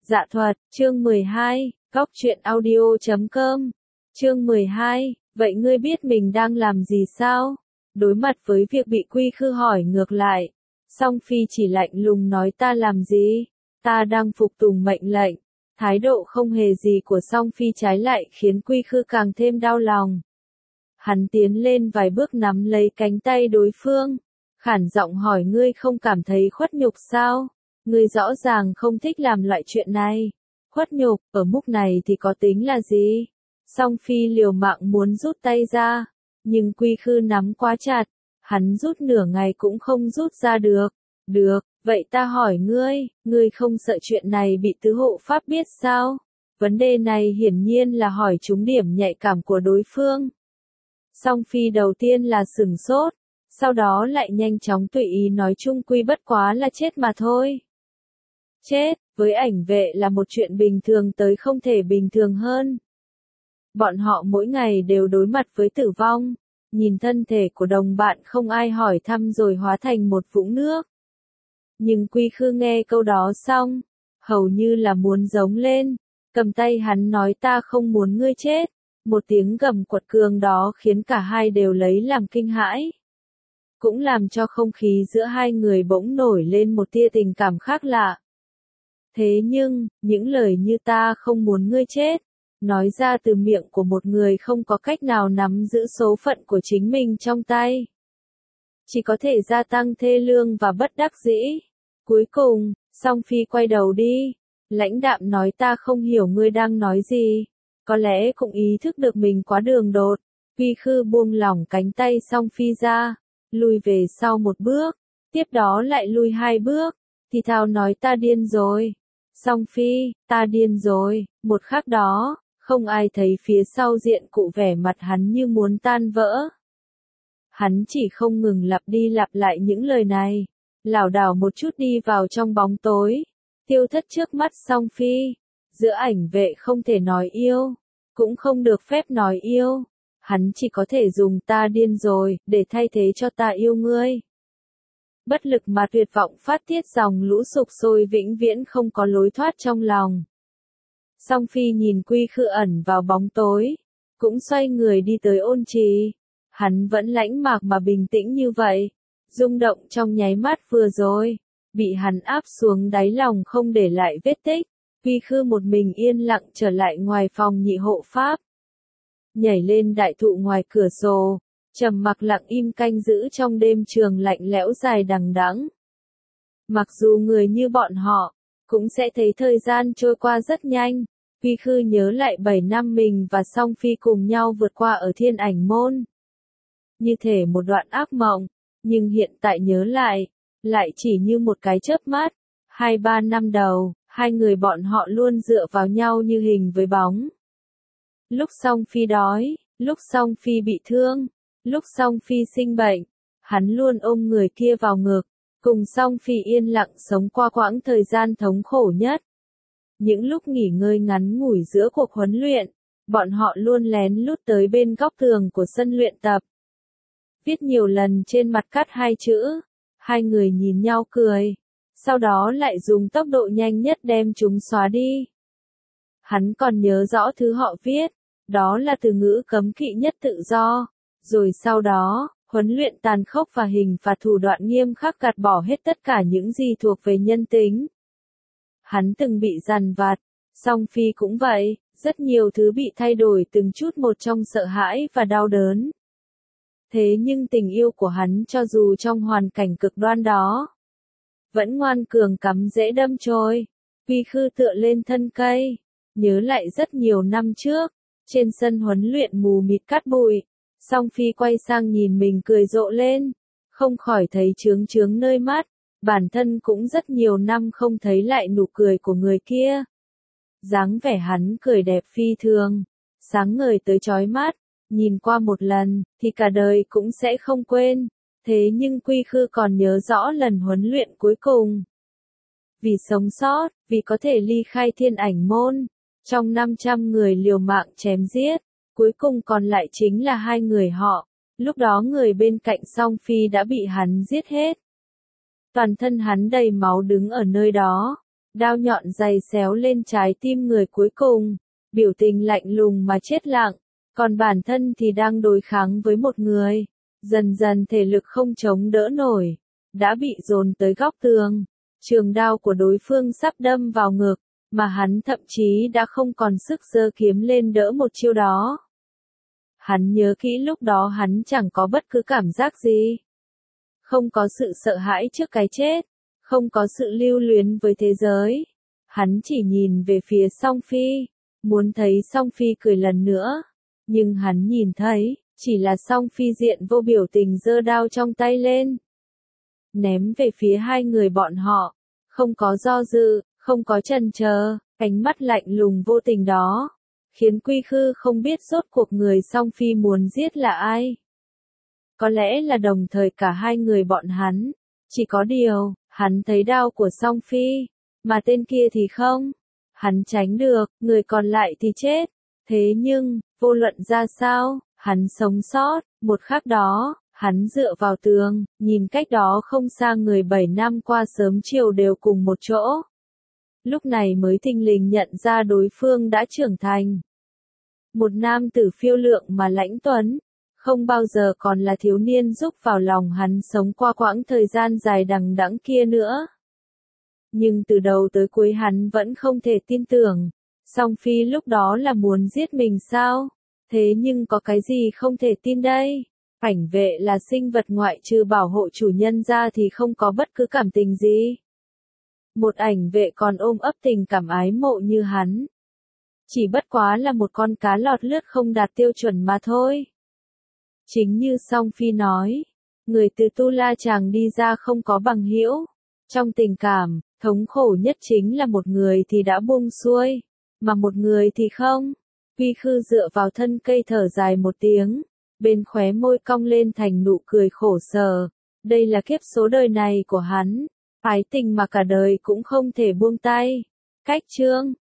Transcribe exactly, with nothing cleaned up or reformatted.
Dạ thuật, chương mười hai, góc truyện audio chấm com. Chương mười hai, vậy ngươi biết mình đang làm gì sao? Đối mặt với việc bị Quy Khư hỏi ngược lại, Song Phi chỉ lạnh lùng nói ta làm gì? Ta đang phục tùng mệnh lệnh. Thái độ không hề gì của Song Phi trái lại khiến Quy Khư càng thêm đau lòng. Hắn tiến lên vài bước nắm lấy cánh tay đối phương, khản giọng hỏi ngươi không cảm thấy khuất nhục sao? Ngươi rõ ràng không thích làm loại chuyện này. Khuất nhục, ở mức này thì có tính là gì? Song Phi liều mạng muốn rút tay ra, nhưng Quy Khư nắm quá chặt, hắn rút nửa ngày cũng không rút ra được. Được, vậy ta hỏi ngươi, ngươi không sợ chuyện này bị tứ hộ pháp biết sao? Vấn đề này hiển nhiên là hỏi trúng điểm nhạy cảm của đối phương. Song Phi đầu tiên là sửng sốt, sau đó lại nhanh chóng tùy ý nói chung quy bất quá là chết mà thôi. Chết, với ảnh vệ là một chuyện bình thường tới không thể bình thường hơn. Bọn họ mỗi ngày đều đối mặt với tử vong, nhìn thân thể của đồng bạn không ai hỏi thăm rồi hóa thành một vũng nước. Nhưng Quy Khư nghe câu đó xong, hầu như là muốn giống lên, cầm tay hắn nói ta không muốn ngươi chết. Một tiếng gầm quật cường đó khiến cả hai đều lấy làm kinh hãi. Cũng làm cho không khí giữa hai người bỗng nổi lên một tia tình cảm khác lạ. Thế nhưng, những lời như ta không muốn ngươi chết, nói ra từ miệng của một người không có cách nào nắm giữ số phận của chính mình trong tay. Chỉ có thể gia tăng thê lương và bất đắc dĩ. Cuối cùng, Song Phi quay đầu đi, lãnh đạm nói ta không hiểu ngươi đang nói gì. Có lẽ cũng ý thức được mình quá đường đột, Quy Khư buông lỏng cánh tay Song Phi ra, lùi về sau một bước, tiếp đó lại lùi hai bước, thì thào nói ta điên rồi. Song Phi, ta điên rồi, một khắc đó, không ai thấy phía sau diện cụ vẻ mặt hắn như muốn tan vỡ. Hắn chỉ không ngừng lặp đi lặp lại những lời này, lảo đảo một chút đi vào trong bóng tối, tiêu thất trước mắt Song Phi. Giữa ảnh vệ không thể nói yêu, cũng không được phép nói yêu, hắn chỉ có thể dùng ta điên rồi, để thay thế cho ta yêu ngươi. Bất lực mà tuyệt vọng phát tiết dòng lũ sục sôi vĩnh viễn không có lối thoát trong lòng. Song Phi nhìn Quy Khư ẩn vào bóng tối, cũng xoay người đi tới ôn trì. Hắn vẫn lãnh mạc mà bình tĩnh như vậy, rung động trong nháy mắt vừa rồi, bị hắn áp xuống đáy lòng không để lại vết tích. Quy Khư một mình yên lặng trở lại ngoài phòng nhị hộ pháp. Nhảy lên đại thụ ngoài cửa sổ, trầm mặc lặng im canh giữ trong đêm trường lạnh lẽo dài đằng đẵng. Mặc dù người như bọn họ, cũng sẽ thấy thời gian trôi qua rất nhanh, Quy Khư nhớ lại bảy năm mình và Song Phi cùng nhau vượt qua ở Thiên Ảnh Môn. Như thể một đoạn ác mộng, nhưng hiện tại nhớ lại, lại chỉ như một cái chớp mắt. Hai ba năm đầu, hai người bọn họ luôn dựa vào nhau như hình với bóng. Lúc Song Phi đói, lúc Song Phi bị thương, lúc Song Phi sinh bệnh, hắn luôn ôm người kia vào ngực, cùng Song Phi yên lặng sống qua quãng thời gian thống khổ nhất. Những lúc nghỉ ngơi ngắn ngủi giữa cuộc huấn luyện, bọn họ luôn lén lút tới bên góc tường của sân luyện tập. Viết nhiều lần trên mặt cắt hai chữ, hai người nhìn nhau cười, sau đó lại dùng tốc độ nhanh nhất đem chúng xóa đi. Hắn còn nhớ rõ thứ họ viết, đó là từ ngữ cấm kỵ nhất tự do, rồi sau đó, huấn luyện tàn khốc và hình phạt thủ đoạn nghiêm khắc gạt bỏ hết tất cả những gì thuộc về nhân tính. Hắn từng bị dằn vặt, Song Phi cũng vậy, rất nhiều thứ bị thay đổi từng chút một trong sợ hãi và đau đớn. Thế nhưng tình yêu của hắn cho dù trong hoàn cảnh cực đoan đó, vẫn ngoan cường cắm rễ đâm chồi. Quy Khư tựa lên thân cây, nhớ lại rất nhiều năm trước, trên sân huấn luyện mù mịt cát bụi, Song Phi quay sang nhìn mình cười rộ lên, không khỏi thấy chướng chướng nơi mắt, bản thân cũng rất nhiều năm không thấy lại nụ cười của người kia. Dáng vẻ hắn cười đẹp phi thường, sáng ngời tới chói mắt, nhìn qua một lần, thì cả đời cũng sẽ không quên. Thế nhưng Quy Khư còn nhớ rõ lần huấn luyện cuối cùng. Vì sống sót, vì có thể ly khai Thiên Ảnh Môn, trong năm trăm người liều mạng chém giết, cuối cùng còn lại chính là hai người họ. Lúc đó người bên cạnh Song Phi đã bị hắn giết hết. Toàn thân hắn đầy máu đứng ở nơi đó, Đao nhọn dày xéo lên trái tim người cuối cùng, biểu tình lạnh lùng mà chết lặng, còn bản thân thì đang đối kháng với một người, dần dần thể lực không chống đỡ nổi, đã bị dồn tới góc tường, trường đao của đối phương sắp đâm vào ngực, mà hắn thậm chí đã không còn sức giơ kiếm lên đỡ một chiêu đó. Hắn nhớ kỹ lúc đó hắn chẳng có bất cứ cảm giác gì. Không có sự sợ hãi trước cái chết, không có sự lưu luyến với thế giới. Hắn chỉ nhìn về phía Song Phi, muốn thấy Song Phi cười lần nữa. Nhưng hắn nhìn thấy, chỉ là Song Phi diện vô biểu tình giơ đao trong tay lên. Ném về phía hai người bọn họ, không có do dự, không có chần chờ, ánh mắt lạnh lùng vô tình đó, khiến Quy Khư không biết rốt cuộc người Song Phi muốn giết là ai. Có lẽ là đồng thời cả hai người bọn hắn, chỉ có điều, hắn thấy đao của Song Phi, mà tên kia thì không. Hắn tránh được, người còn lại thì chết. Thế nhưng, vô luận ra sao, hắn sống sót, một khắc đó, hắn dựa vào tường, nhìn cách đó không xa người bảy năm qua sớm chiều đều cùng một chỗ. Lúc này mới thình lình nhận ra đối phương đã trưởng thành. Một nam tử phiêu lượng mà lãnh tuấn, không bao giờ còn là thiếu niên giúp vào lòng hắn sống qua quãng thời gian dài đằng đẵng kia nữa. Nhưng từ đầu tới cuối hắn vẫn không thể tin tưởng, Song Phi lúc đó là muốn giết mình sao? Thế nhưng có cái gì không thể tin đây? Ảnh vệ là sinh vật ngoại trừ bảo hộ chủ nhân ra thì không có bất cứ cảm tình gì. Một ảnh vệ còn ôm ấp tình cảm ái mộ như hắn. Chỉ bất quá là một con cá lọt lướt không đạt tiêu chuẩn mà thôi. Chính như Song Phi nói, người từ Tu La Chàng đi ra không có bằng hữu. Trong tình cảm, thống khổ nhất chính là một người thì đã buông xuôi, mà một người thì không. Quy Khư dựa vào thân cây thở dài một tiếng, bên khóe môi cong lên thành nụ cười khổ sở. Đây là kiếp số đời này của hắn, ái tình mà cả đời cũng không thể buông tay. Cách chương